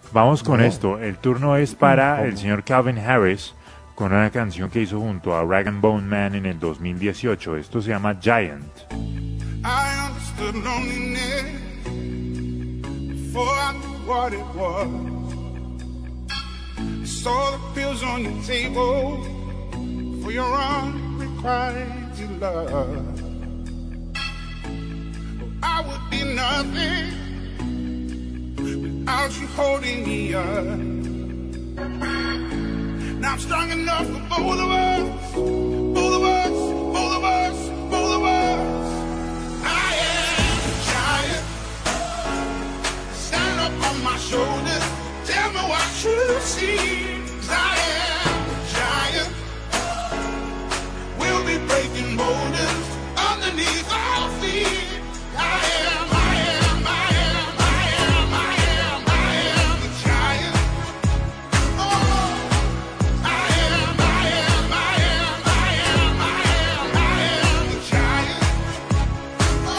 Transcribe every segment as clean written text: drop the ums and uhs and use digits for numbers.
Vamos con esto. El turno es para el señor Calvin Harris con una canción que hizo junto a Rag & Bone Man en el 2018. Esto se llama Giant. I understood loneliness before I knew what it was. I saw the pills on your table for your unrequited love. I would be nothing without you holding me up. Now I'm strong enough for both of us, both of us, both of us, both of us. I am a giant. Stand up on my shoulders. Tell me what you see. 'Cause I am a giant. We'll be breaking boulders underneath our feet. I am a giant. Oh, I am a giant. Oh.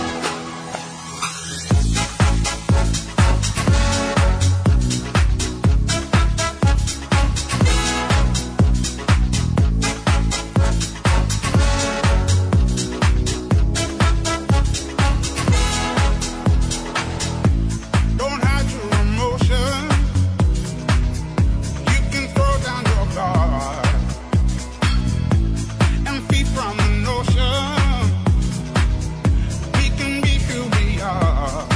Don't hide your emotion. You can throw down your guard and feed from the notion. We can be who we are.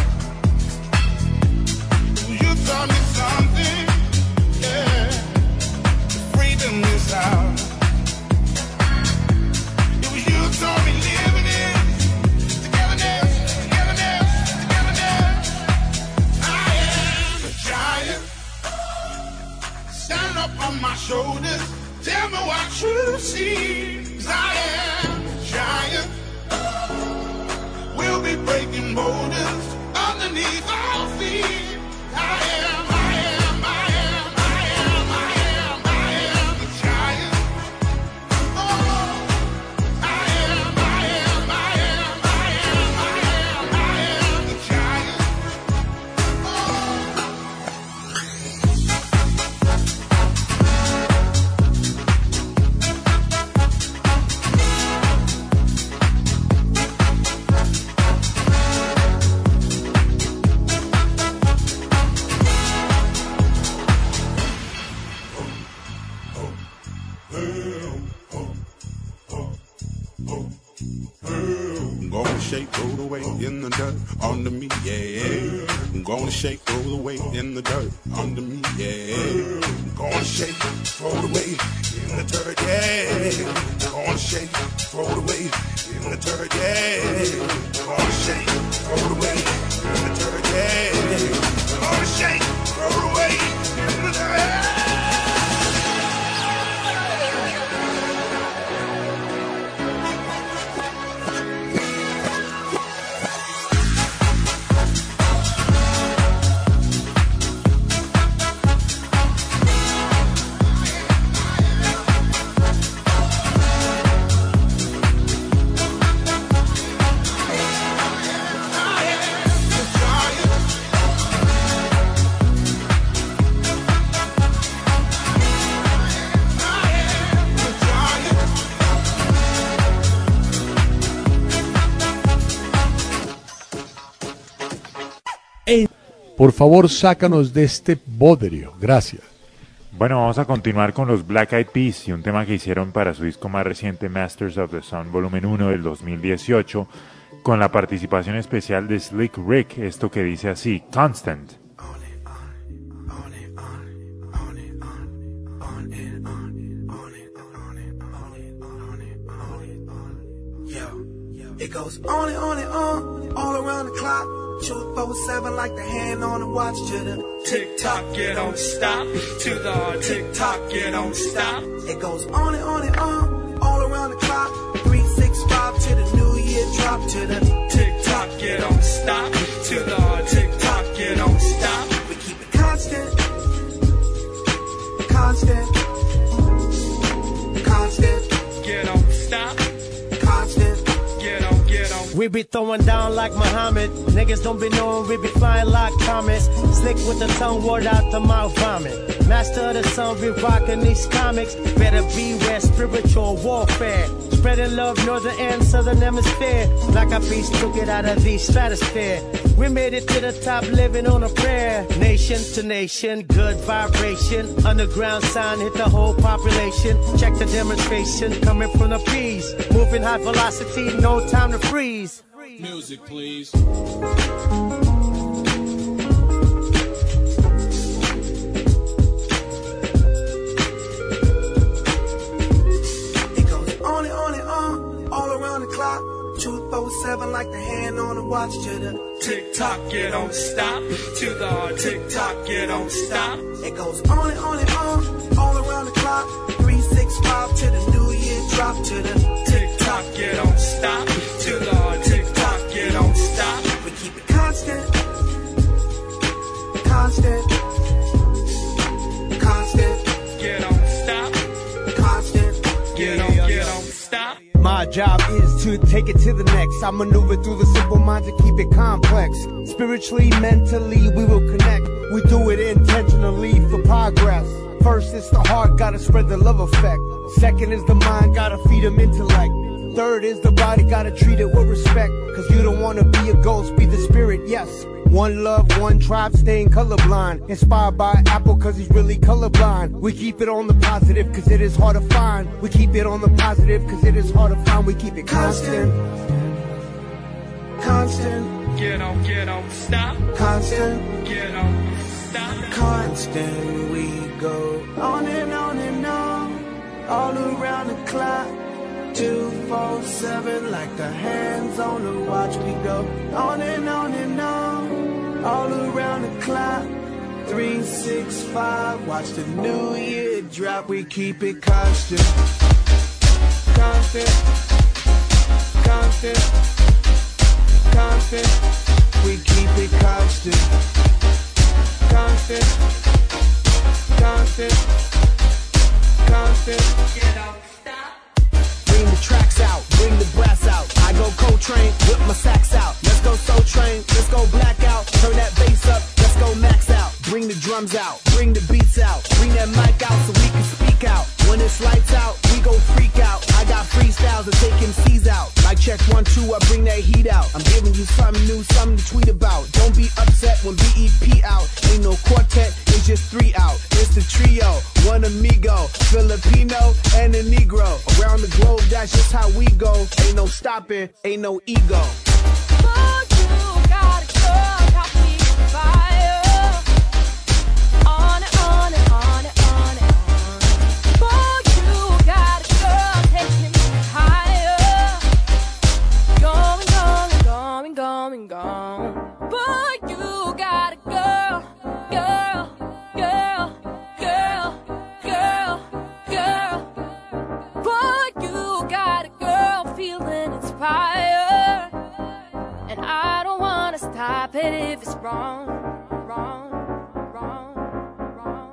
You taught me something, yeah. Freedom is ours. It was you taught me living it. Togetherness, togetherness, togetherness. I am a giant. Stand up on my shoulders. Tell me what you see. 'Cause I am a giant. We'll be breaking boulders underneath our feet. I am a giant. Oh, I am a giant. Oh. I'm gonna shake, roll the weight in the dirt under me, yeah. I'm gonna shake, roll the weight in the dirt under me, yeah. I'm gonna shake, throw the weight in the dirt, yeah. I'm gonna shake, throw the weight in the dirt, yeah. I'm gonna shake, throw the weight in the dirt, yeah. I'm gonna shake, throw the weight in the dirt. Por favor, sácanos de este bodrio. Gracias. Bueno, vamos a continuar con los Black Eyed Peas y un tema que hicieron para su disco más reciente, Masters of the Sun Volumen 1 del 2018, con la participación especial de Slick Rick, esto que dice así, Constant. It goes on and on, all around the clock. 247 like the hand on the watch to the tick-tock, you don't stop. To the tick-tock, you don't stop. It goes on and on, all around the clock. 365 to the new year drop to the tick-tock, you don't stop. To the tick-tock, you don't stop. We keep it constant, constant, constant. You don't stop. Constant. We be throwing down like Muhammad. Niggas don't be knowing we be flying like comets. Slick with the tongue, word out the mouth vomit. Master of the sun, we rockin' these comics. Better beware spiritual warfare. Spreading love, northern and southern hemisphere. Like a beast took it out of the stratosphere. We made it to the top, living on a prayer. Nation to nation, good vibration. Underground sound hit the whole population. Check the demonstration coming from the P's. Moving high velocity, no time to freeze. Music, please. All around the clock, 247 like the hand on the watch to the tick tock, you don't stop. To the tick tock, you don't stop. It goes on and on and on, all around the clock, 365 to the new year drop to the tick tock, you don't stop. To the tick tock, you don't stop. We keep it constant, constant, constant. You don't stop. Constant. You don't stop. My job is to take it to the next. I maneuver through the simple mind to keep it complex. Spiritually, mentally, we will connect. We do it intentionally for progress. First, it's the heart, gotta spread the love effect. Second is the mind, gotta feed them intellect. Third is the body, gotta treat it with respect. Cause you don't wanna be a ghost, be the spirit, yes. One love, one tribe, staying colorblind. Inspired by Apple cause he's really colorblind. We keep it on the positive cause it is hard to find. We keep it on the positive cause it is hard to find. We keep it constant. Constant. You don't stop. Constant. You don't stop. Constant. We go on and on and on. All around the clock. 247 like the hands on the watch. We go on and on and on. All around the clock. 365. Watch the new year drop. We keep it constant. Constant. Constant. Constant. We keep it constant. Constant. Constant. Constant. You don't stop. Bring the tracks out, bring the brass out. I go Coltrane, whip my sax out. Let's go Soul Train, let's go blackout. Turn that bass up, let's go max out. Bring the drums out, bring the beats out. Bring that mic out so we can speak out. When it's lights out, we go freak out. I got freestyles that take MCs out. Like check 1, 2, I bring that heat out. I'm giving you something new, something to tweet about. Don't be upset when BEP out. Ain't no quartet, it's just 3 out. It's the trio, one amigo, Filipino and a Negro. Around the globe, that's just how we go. Ain't no stopping, ain't no ego. Stop it if it's wrong, wrong, wrong, wrong,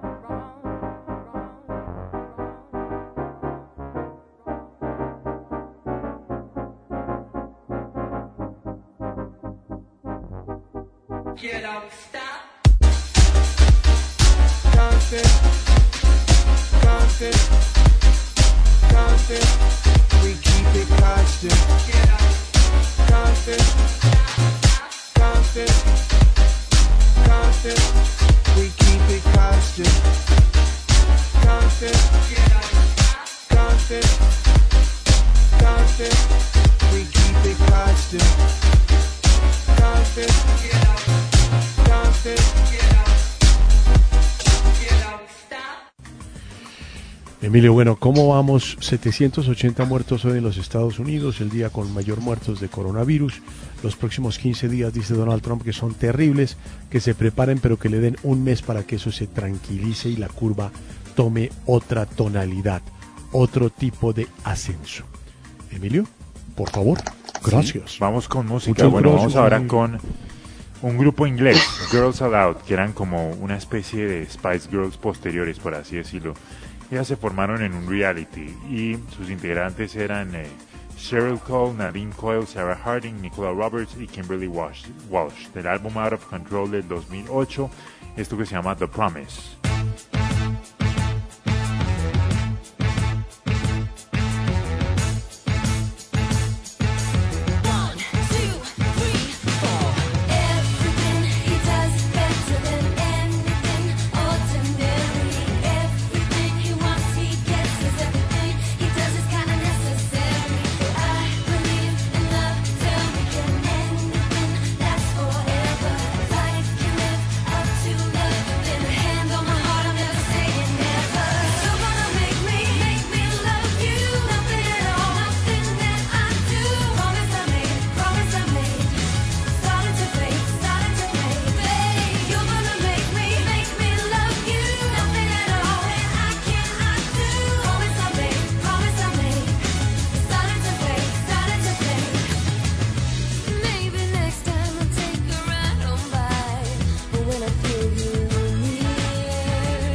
wrong. You don't stop. Constant. Constant. Constant. We keep it constant. Constant. Constant. Constant. We keep it constant. Constant. Constant. Constant. We keep it constant. Constant. Constant. Emilio, bueno, ¿cómo vamos? 780 muertos hoy en los Estados Unidos, el día con mayor muertos de coronavirus. Los próximos 15 días, dice Donald Trump, que son terribles, que se preparen, pero que le den un mes para que eso se tranquilice y la curva tome otra tonalidad, otro tipo de ascenso. Emilio, por favor, gracias. Sí, vamos con música. Muchas bueno, gracias, vamos ahora amigo. con un grupo inglés, Girls Aloud, que eran como una especie de Spice Girls posteriores, por así decirlo. Ellas se formaron en un reality y sus integrantes eran Cheryl Cole, Nadine Coyle, Sarah Harding, Nicola Roberts y Kimberly Walsh, del álbum Out of Control del 2008, esto que se llama The Promise. Hand on my heart, I'm never saying never. You're gonna make me love you. Nothing at all, nothing that I do. Promise I made, starting to fade, babe. You're gonna make me love you. Nothing at all that I cannot do. Promise I made, starting to fade. Maybe next time I'll take a ride on by when I feel you near.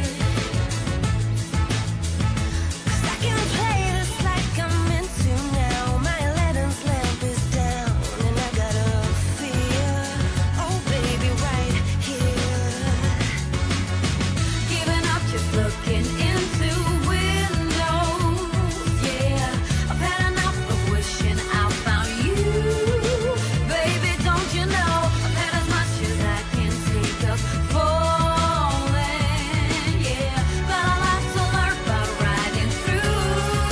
'Cause I can play this like I'm meant to now. My Aladdin's lamp is down and I got a fear. Oh baby, right here. Giving up, just looking into windows. Yeah, I've had enough of wishing I found you. Baby, don't you know I've had as much as I can take of falling. Yeah, but I'll have to learn about riding through.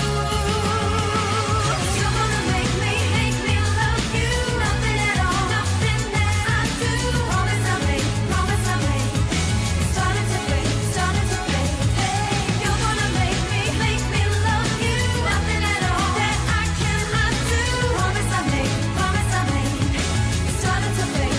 You're gonna make me love you. Nothing at all, nothing that I do. Promise I made, starting to fade. Hey, you're gonna make me love you. Nothing at all that I cannot do. Promise I made, starting to fade.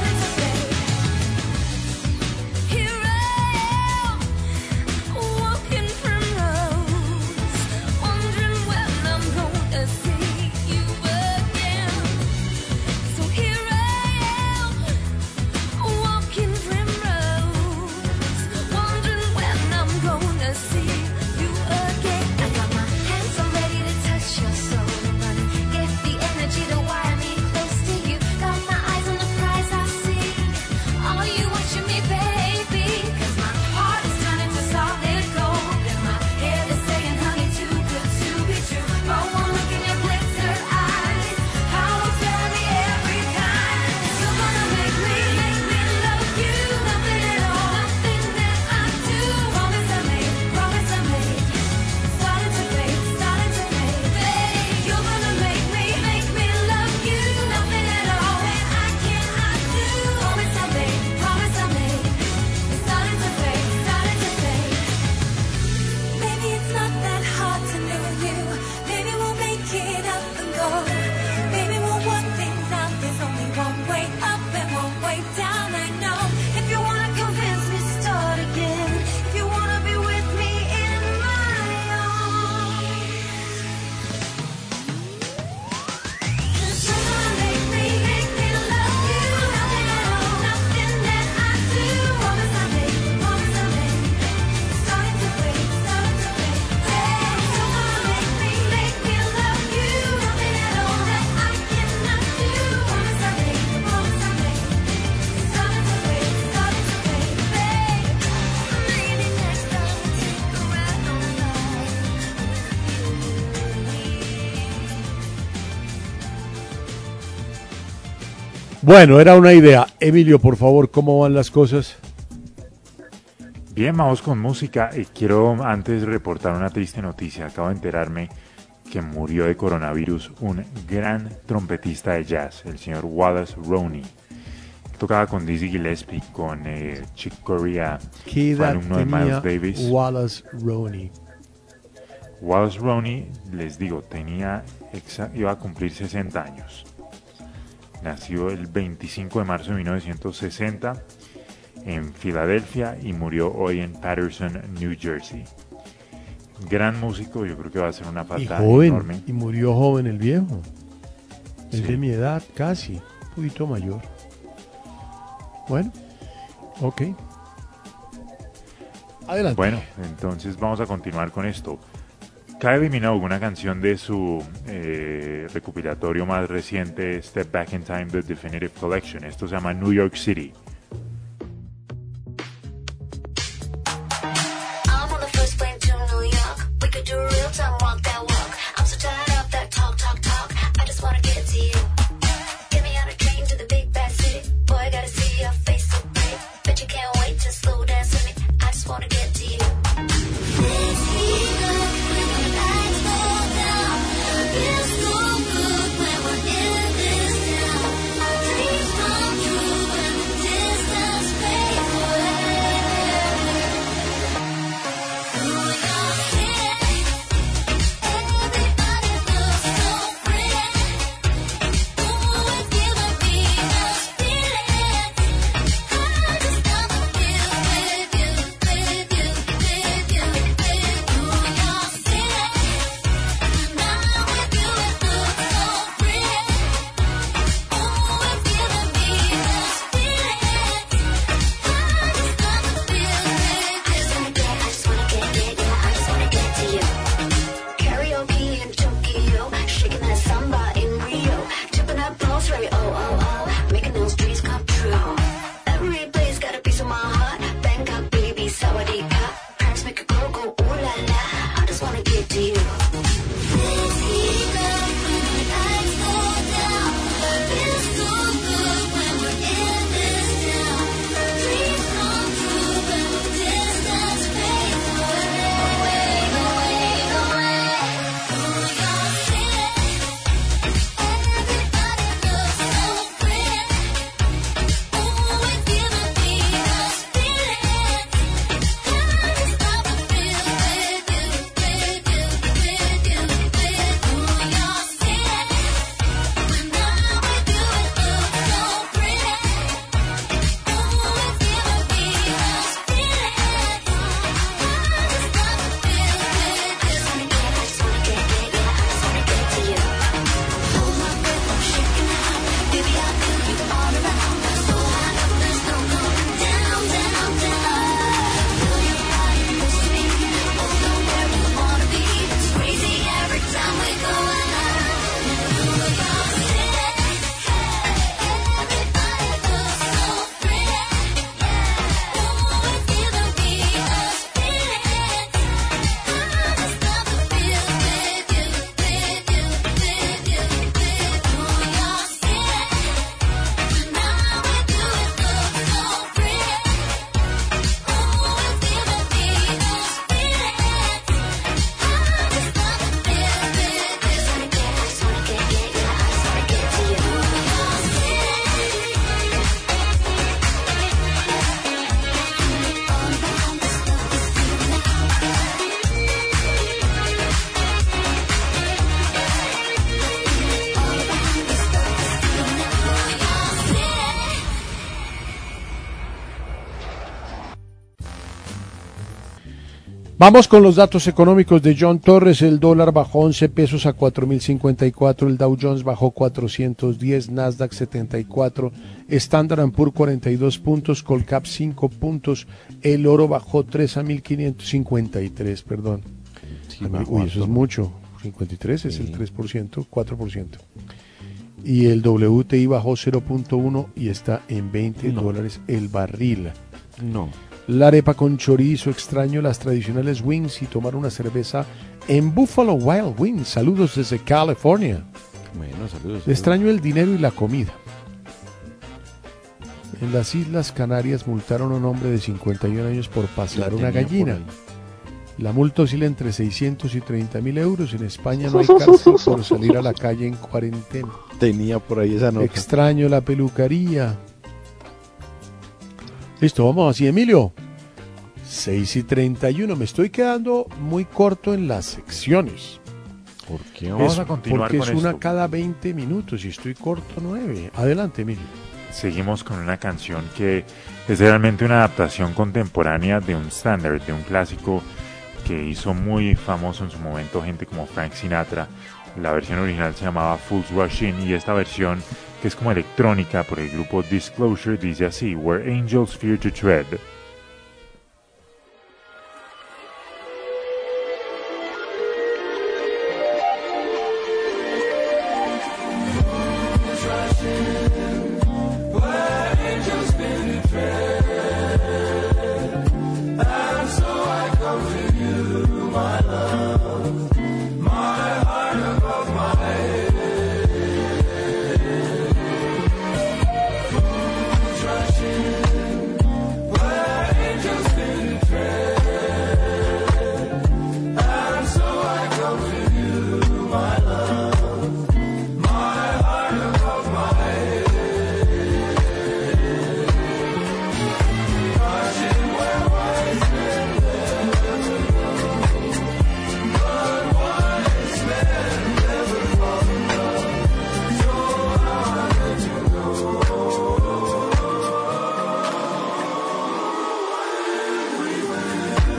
Here I am, walking primrose, wondering when I'm gonna see you again. So here I am, walking primrose, wondering when I'm gonna see you again. I got my hands all ready to touch your soul, but get the energy to wire me close to you. Got my eyes on the prize I see. Are you watching me, baby? 'Cause my heart is turning to solid gold, and my head is saying, honey, too good to be true. But one look in your glittered eyes, how will tell me every time. You're gonna make me love you. Nothing at all, nothing that I do. Promise I made, starting to fade. Babe, you're gonna make me love you. Nothing at all that I cannot do. Promise I made, starting to fade. Maybe it's not that hard to know you. Maybe we'll make it up and go. Maybe we'll work things out. There's only one way up and one way down. I know. If you wanna convince me, start again. If you wanna be with me in my arms. 'Cause you're gonna make me love you. Nothing at all, nothing that I do. Promise I made, starting to fade. Hey, you're gonna make me love you. Nothing at all that I cannot do. Promise I made, starting to fade. Babe, maybe next time we'll take a ride on by. Bueno, era una idea. Emilio, por favor, ¿cómo van las cosas? Bien, vamos con música. Quiero antes reportar una triste noticia. Acabo de enterarme que murió de coronavirus un gran trompetista de jazz, el señor Wallace Roney. Tocaba con Dizzy Gillespie, con Chick Corea, ¿Qué fue edad alumno de tenía Miles Davis. Wallace Roney? Wallace Roney, les digo, iba a cumplir 60 años. Nació el 25 de marzo de 1960 en Filadelfia y murió hoy en Paterson, New Jersey. Gran músico, yo creo que va a ser una Y falta joven, enorme. y murió joven el viejo. Es Sí. de mi edad, casi, un poquito mayor. Bueno, ok. Adelante. Bueno, entonces vamos a continuar con esto. Kylie Minogue, una canción de su recopilatorio más reciente, Step Back in Time, The Definitive Collection. Esto se llama New York City. I'm on the first plane to New York. We could do a real time walk that walk. I'm so tired of that talk, talk, talk. I just wanna get to you. Get me on a train to the big bad city. Boy, I gotta see your face so pretty. Bet you can't wait to slow dance with me. I just wanna get to you. This heat up when the lights go down. Feels so good when we're in this town. Dreams come true when the distance fades away. New York City, everybody looks so pretty. Ooh, it's giving me those feelings. I just wanna feel with you, with you, with you, with New York City. When I'm with you, it looks so pretty. Ooh, it's giving me those feelings. I just wanna feel with you. I just wanna get, yeah, I just wanna get to you. Karaoke in Tokyo, shaking that samba in Rio, tipping up those right, making those dreams come true. Every place got a piece of my heart. Bangkok, baby, Sawadee Cup. Paris make a girl go ooh la la. I just wanna get to you. This heat up when the lights go down. Feels so good when we're in this town. Dreams come true when the distance fades away, away, away. New York City, everybody looks so pretty. Ooh, it's giving me those feelings. I just wanna feel with you, with you, with you, with New York City. When I'm with you, it looks so pretty. Ooh, it's giving me those feelings. I just wanna feel with you. I just wanna get, yeah, I just wanna get to you. Hold my breath, I'm shaking out. Baby, I feel you all around. So high up, there's no going down, down, down. Feel your body moves to me. Both know where we wanna be. It's crazy every time we go out. New York City, everybody looks so pretty. Ooh, it's giving me those feelings. I just wanna feel with you, with you, with you, with New York City. When I'm with you, it looks so pretty. Ooh, it's giving me those feelings. I just wanna feel with you. I just wanna get, yeah, I just wanna get to you. New York City. Vamos con los datos económicos de John Torres. El dólar bajó 11 pesos a 4.054, el Dow Jones bajó 410, Nasdaq 74, Standard & Poor's 42 puntos, Colcap 5 puntos, el oro bajó 3 a 1.553, perdón. Uy, eso es mucho, 53 es el 3%, 4%. Y el WTI bajó 0.1 y está en 20 dólares el barril. No. La arepa con chorizo, extraño las tradicionales wings y tomar una cerveza en Buffalo Wild Wings. Saludos desde California. Bueno, saludos. Extraño el dinero y la comida. En las Islas Canarias multaron a un hombre de 51 años por pasear una gallina. La multa oscila entre 600 y 30.000 euros. En España no hay cárcel por salir a la calle en cuarentena. Tenía por ahí esa nota. Extraño la peluquería. Listo, vamos así, Emilio. 6:31. Me estoy quedando muy corto en las secciones. ¿Por qué? Vamos a continuar porque con es una esto. cada 20 minutos y estoy corto 9. Adelante, Emilio. Seguimos con una canción que es realmente una adaptación contemporánea de un estándar, de un clásico que hizo muy famoso en su momento gente como Frank Sinatra. La versión original se llamaba Fools Rush In y esta versión, que es como electrónica por el grupo Disclosure, dice así: Where Angels Fear to Tread.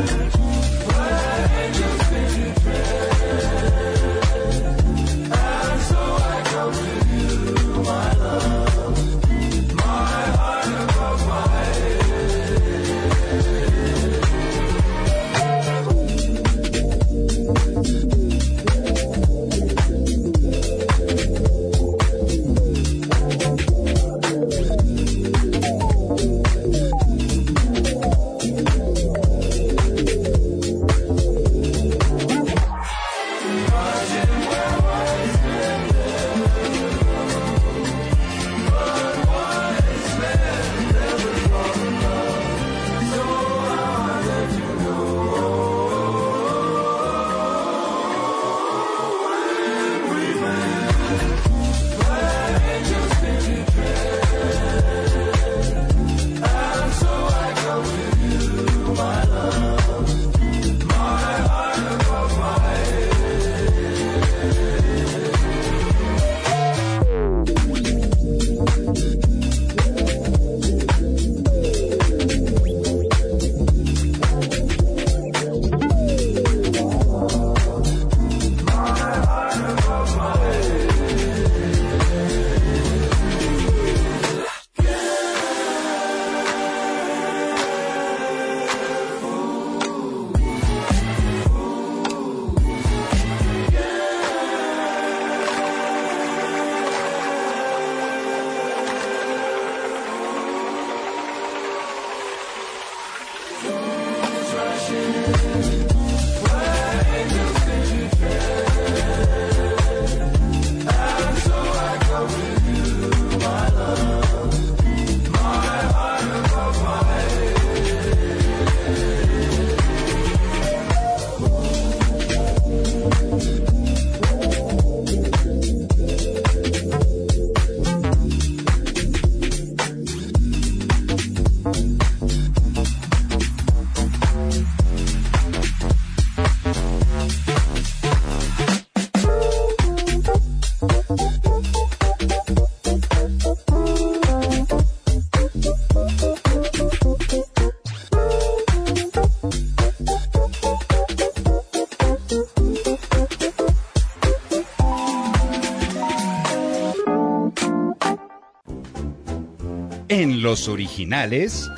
En los originales.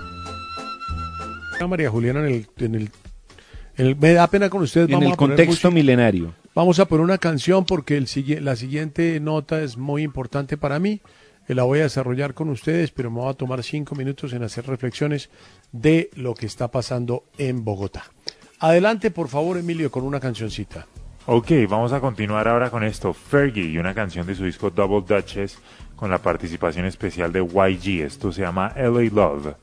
María Juliana, me da pena con ustedes. En el contexto milenario. Vamos a poner una canción porque la siguiente nota es muy importante para mí. La voy a desarrollar con ustedes, pero me voy a tomar 5 minutos en hacer reflexiones de lo que está pasando en Bogotá. Adelante, por favor, Emilio, con una cancioncita. Ok, vamos a continuar ahora con esto. Fergie y una canción de su disco Double Dutchess con la participación especial de YG. Esto se llama LA Love.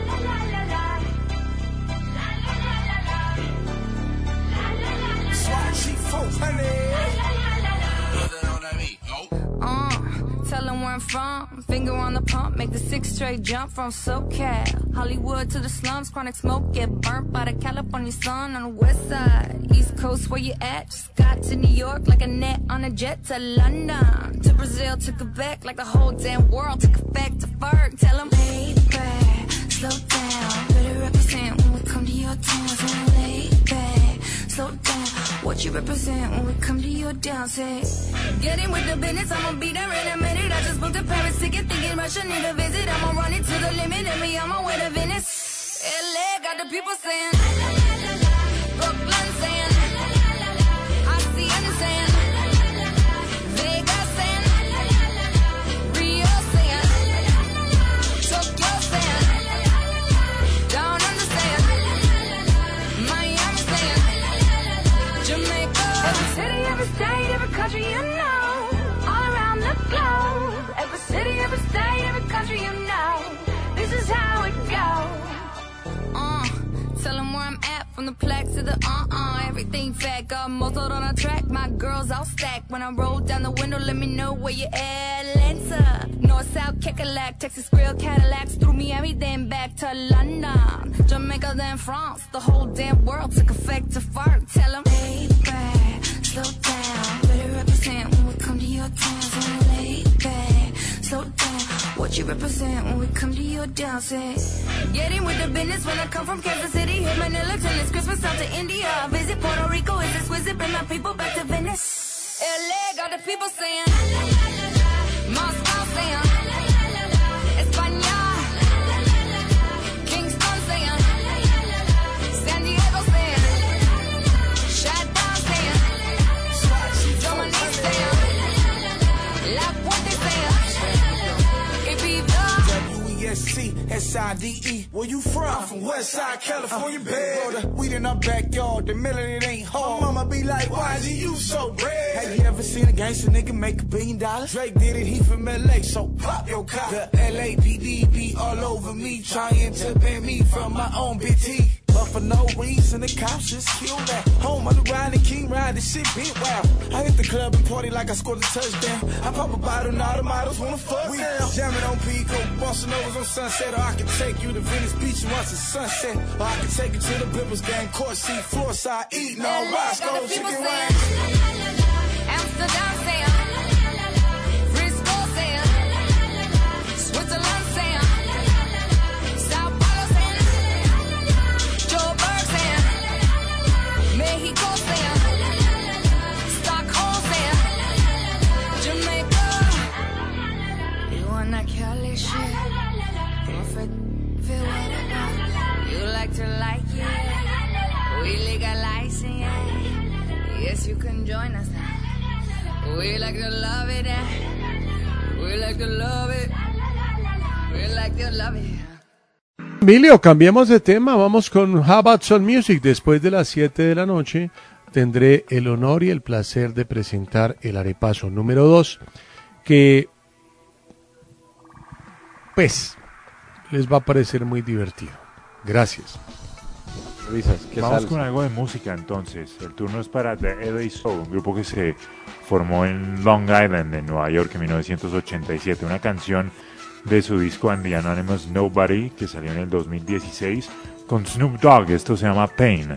Tell them where I'm from, finger on the pump, make the 6 straight jump from SoCal, Hollywood to the slums, chronic smoke, get burnt by the California sun on the west side, East Coast where you at, just got to New York like a net on a jet to London, to Brazil, to Quebec, like the whole damn world took effect to Ferg, tell them, lay back, slow down, better represent when we come to your town, so lay back, slow down. What you represent when we come to your dance? Get in with the business, I'ma be there in a minute. I just booked a Paris ticket, thinking Russia need a visit. I'ma run it to the limit, and me on my way to Venice. LA got the people saying, Brooklyn saying, Hacienda saying, Vegas saying, Rio saying, Tokyo saying, Down Under saying, Miami saying, Jamaica. Every city, every state, every country you know, all around the globe. Every city, every state, every country you know, this is how it goes. Tell them where I'm at, from the plaque to the everything fat, got muzzled on a track, my girls all stacked. When I roll down the window, let me know where you at. Atlanta, North, South, Kekalak, Texas, Grill, Cadillacs, through Miami, then back to London, Jamaica, then France, the whole damn world took effect to fart. Tell them, hey, back, slow down, better represent when we come to your town, so lay back, slow down. What you represent when we come to your dance? Get in with the business when I come from Kansas City, hit Manila till it's Christmas out to India. Visit Puerto Rico, it's exquisite. Bring my people back to Venice. LA got the people saying, Moscow saying, España, Kingston saying, San Diego saying, Chi-Town saying, Germany saying, La Puente saying, Ibiza. WESC-SIDE. Where you from? I'm from Westside, California, babe. The weed in our backyard, the melon it ain't hard. My mama be like, why is you so red? Have you ever seen a gangster nigga make $1 billion? Drake did it, he from LA, so pop your cop. The LAPD be all over me, trying to ban me from my own BT. But for no reason, the cops just kill that. Home on the ride, the king ride, this shit big wild. I hit the club and party like I scored a touchdown. I pop a bottle and all the models wanna fuck we down. Jamming on Pico, busting overs on Sunset. Or I can take you to Venice Beach and watch the sunset. Or I can take you to the Blippers game, court seat, floor side, eating all Roscoe chicken wings. Amsterdam saying, Frisco saying, Switzerland saying, Sao Paulo saying, Joburg saying, Mexico saying, Stockholm saying, Jamaica. You want that Cali shit? Feel whatever you like to like it. We legalize it. Yes, you can join us now. We like to love it. We like to love it. We like to love it. Emilio, cambiemos de tema, vamos con How About Soul Music. Después de las 7 de la noche tendré el honor y el placer de presentar el arepaso número 2, que pues les va a parecer muy divertido. Gracias. Vamos con algo de música entonces. El turno es para The LA Soul, un grupo que se formó en Long Island, en Nueva York, en 1987. Una canción de su disco And the Anonymous Nobody, que salió en el 2016, con Snoop Dogg. Esto se llama Pain.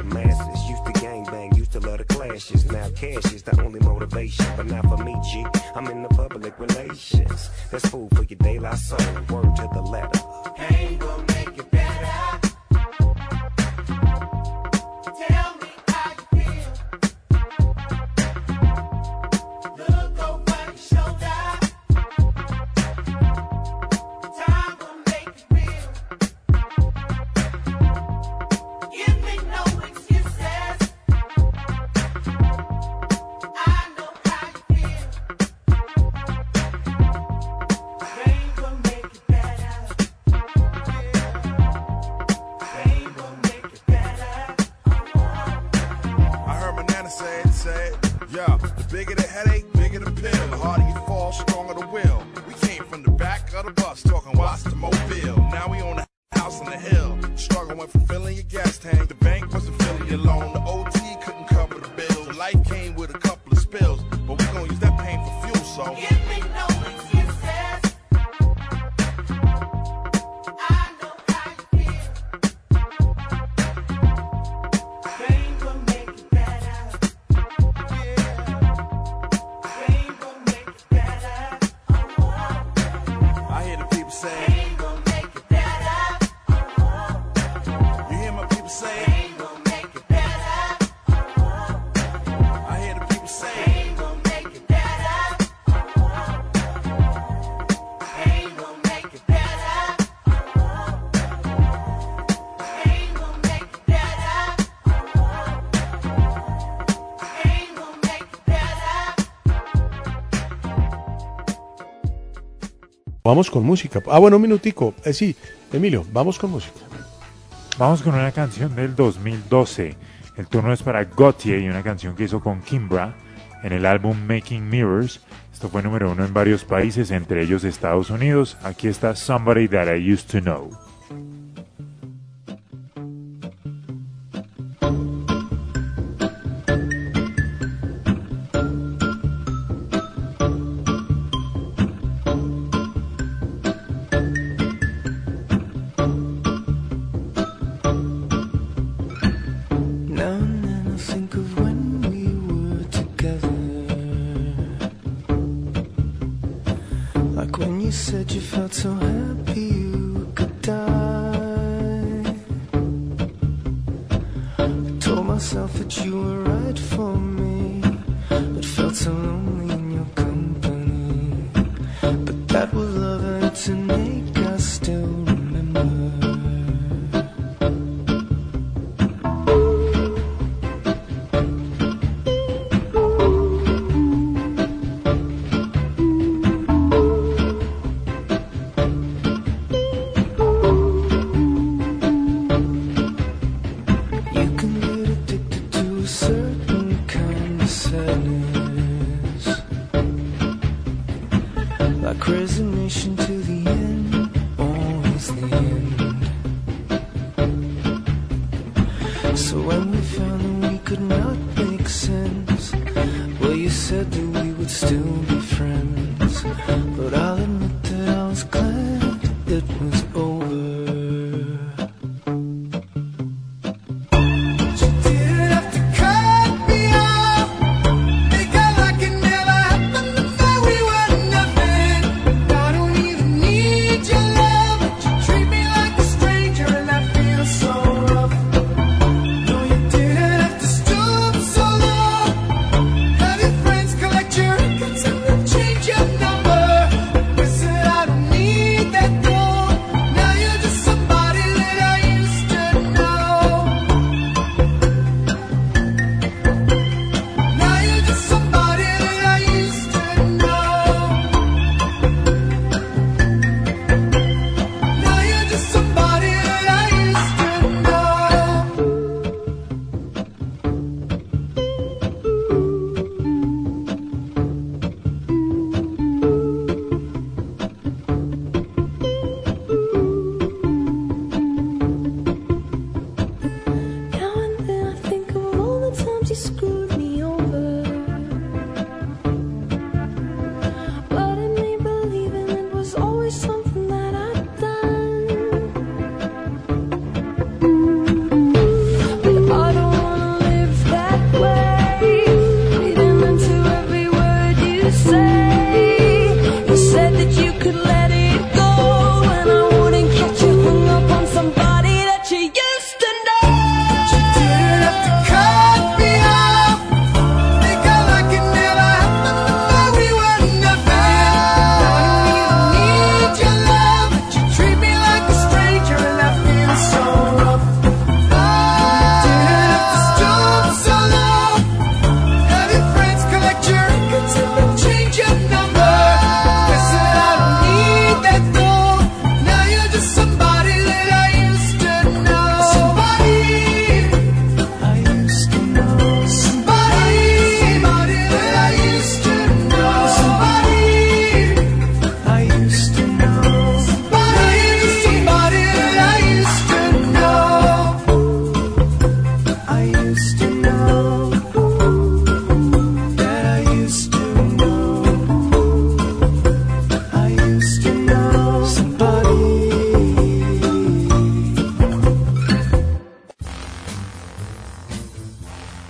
Cash is the only motivation, but not for me, G. I'm in the public relations. That's food for your daylight soul. Word to the letter. Pain will make it better. Tell me how you feel. Look over your shoulder. Time will make it real. Give me no excuses. I know how you feel. Rain will make it better. Rain will make it better. I heard my nana say, yeah, the bigger the headache, bigger the pill. The harder you fall, stronger the will. We came from the back of the bus, talking Watts to Mobile. Now we own a house on the hill. Struggle went from filling your gas tank. The bank wasn't filling your loan. The OT couldn't cover the bills. Life came with a couple of spills, but we gonna use that pain for fuel, so Give me no excuses. I know how you feel. Rain will make it better. Rain will make it better. I hear the people say, Rain will make it better. you hear my people say, Rain will make it better. I hear the people say, Rain will make it better. Rain will make it better. Rain will make it better. Rain will make it better. Vamos con música. Ah, bueno, un minutico. Sí, Emilio, vamos con música. Vamos con una canción del 2012. El turno es para Gotye y una canción que hizo con Kimbra en el álbum Making Mirrors. Esto fue número 1 en varios países, entre ellos Estados Unidos. Aquí está Somebody That I Used to Know. Now and then I think of when we were together. Like when you said you felt so happy you could die. I told myself that you were right for me, but felt so lonely in your company. But that was love and to make us still remember. You can get addicted to a certain kind of sadness, like resignation to the end, always the end. So when we found that we could not make sense, well, you said that we would still be friends. But I'll admit that I was glad it was over. You didn't have to cut me off, make it like it never happened, and that we were nothing. I don't even need your love, but you treat me like a stranger, and that feels so rough. No, you didn't have to stoop so low, have your friends collect your records and then change your number.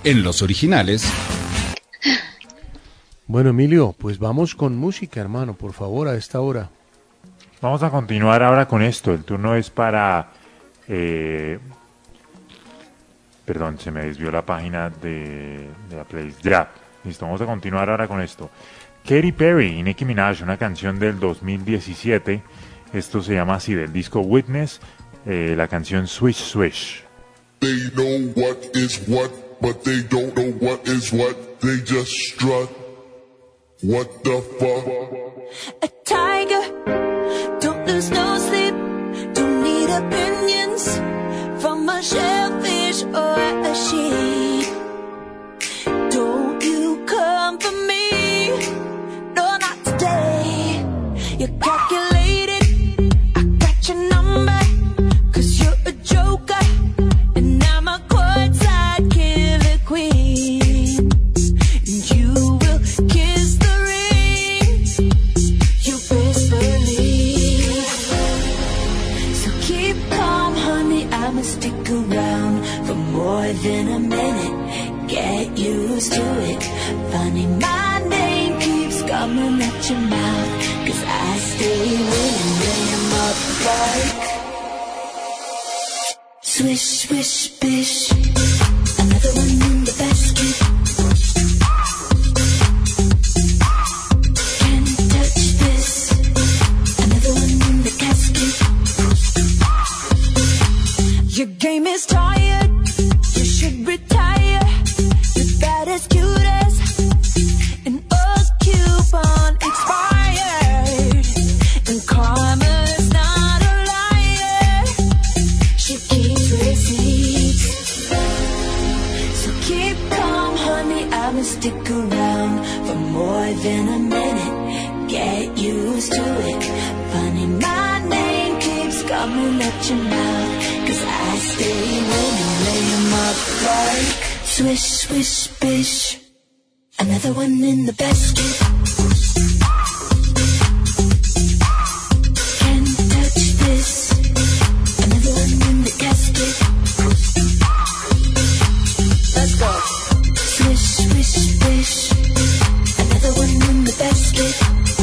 En los originales. Bueno, Emilio, pues vamos con música, hermano, por favor, a esta hora. Vamos a continuar ahora con esto. El turno es para... perdón, se me desvió la página de la playlist. Ya, listo, vamos a continuar ahora con esto. Katy Perry y Nicki Minaj, una canción del 2017. Esto se llama así, del disco Witness, la canción Swish Swish. They know what is what, but they don't know what is what. They just strut. What the fuck? A tiger, don't lose no sleep, don't need opinions from a shellfish or a sheep. Don't you come for me, no, not today. You're calculated, I got your number, 'cause you're a joker, and I'm a courtside killer queen. And you will kiss the ring you best believe. So keep calm, honey, I'ma stick around for more than a minute. Get used to it. Funny, my name keeps coming at your mouth, 'cause I stay winning, lay 'em up like swish, swish, bish. Another one in the basket. Can't touch this. Another one in the casket. Your game is tired. You should retire. You're bad as cute as an old coupon expired. And karma's not a liar. She keeps receipts. So keep calm, honey, I'ma stick around for more than a minute. Get used to it. Funny, my name keeps coming at your mouth, 'cause I stay winning, lay 'em up like swish, swish, bish. Another one in the basket. Can't touch this. Another one in the casket. Let's go. Swish, swish, bish. Another one in the basket.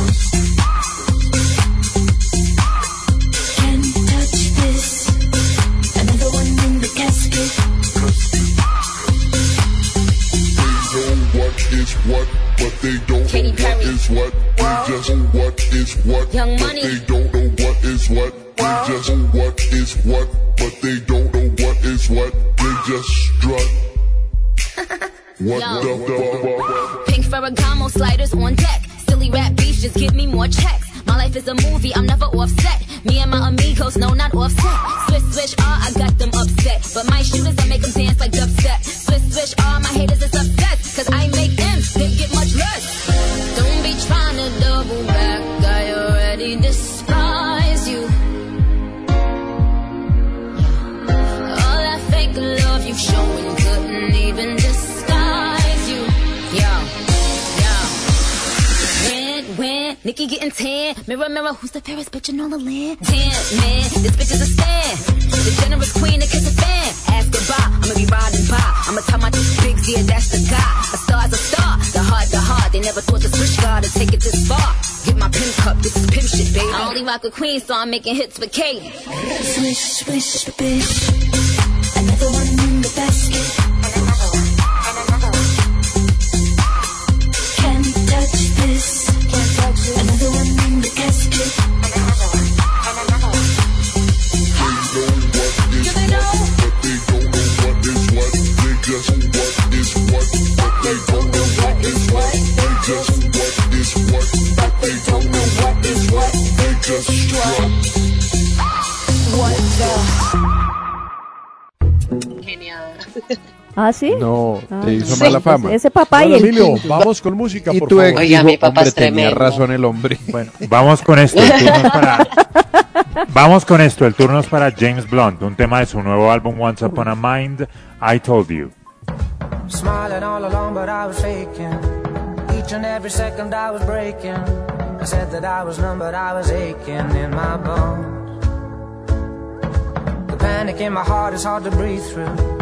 Can't touch this. Another one in the casket. What is what, but they don't Katy know what Perry. is what. They just know what is what, Young but Money. they don't know what is what. They just know what is what, but they don't know what is what. They just strut. What Yo. the fuck? Pink Ferragamo sliders on deck. Silly rap beefs just give me more checks. My life is a movie, I'm never offset. Me and my amigos, no, not offset. Swish, swish, I got them upset. But my shooters, I make them dance like dubstep. Swish, swish, my haters is upset. 'Cause I make them, they get much less. Don't be trying to double back, I already despise you. All that fake love you showing couldn't even disguise you. When Nikki getting tan, mirror, mirror, who's the fairest bitch in all the land? Tan, man, this bitch is a stand. The generous queen that kiss a fan. Ask goodbye, I'ma be riding by. I'ma tell my bigs, yeah, that's the guy. A star's a star, the heart. They never thought the switch guard would take it this far. Get my pimp cup, this is pimp shit, baby. I only rock with queen, so I'm making hits for Katy. Swish, swish, bish. Another one in the basket. Can't touch this. Another one in the casket. They know what is what, but they don't know what is what. They just know what is what, but they don't know what is what. They just know what is what, but they don't know what is what. They just strut. What the? Genial. ¿Ah, sí? No, te hizo Sí, mala fama. ese papá Bueno, y el Emilio, Pinky. vamos con música, Y por tu favor. ex Oiga, dijo, mi papá hombre, es tenía tremendo. razón el hombre. Bueno, vamos con esto. El turno es para James Blunt, un tema de su nuevo álbum Once Upon a Mind, I Told You. Smiling all along, but I was faking. Each and every second I was breaking. I said that I was numb, but I was aching in my bones. The panic in my heart is hard to breathe through.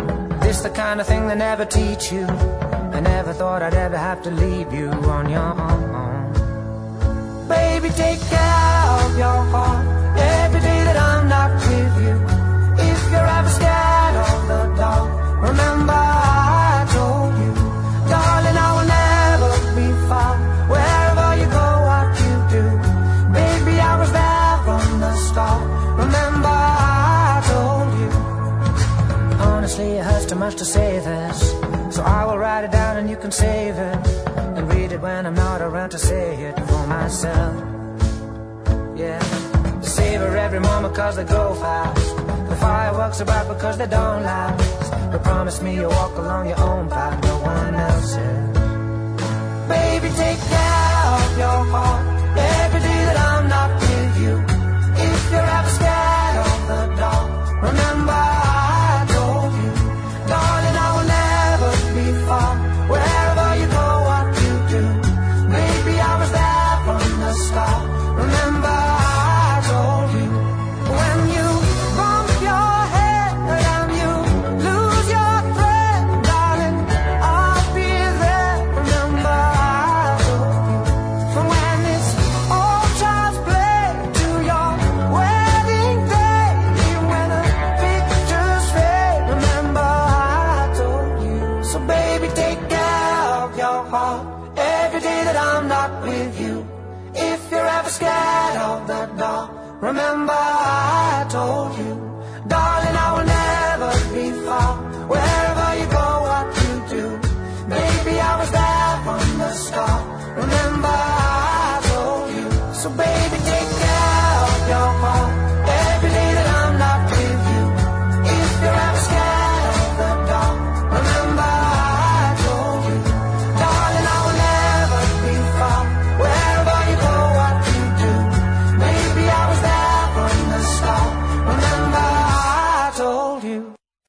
this the kind of thing they never teach you? I never thought I'd ever have to leave you on your own. Baby, take care of your heart every day that I'm not with you. If you're ever scared of the dark, remember I told you. Darling, I will never be far. Wherever you go, what you do. Baby, I was there from the start. Remember I told you. Honestly, it hurts too much to say this, so I will write it down and you can save it, and read it when I'm not around to say it for myself. Yeah, savor every moment cause they go fast. The fireworks are bright because they don't last. But promise me you'll walk along your own path, no one else's. Baby, take care of your heart every day that I'm not with you. If you're ever scared of the dark, remember I told you. Darling, I will never be far. Wherever you go, what you do. Baby, I was there from the start. Remember I told you. When you bump your head and you lose your thread, darling, I'll be there. Remember I told you. From when it's all child's play to your wedding day, even when the pictures fade, remember I told you. So baby, take care of your heart every day that I'm not with you. If you're ever scared of the dark, remember I told you. Darling, I will never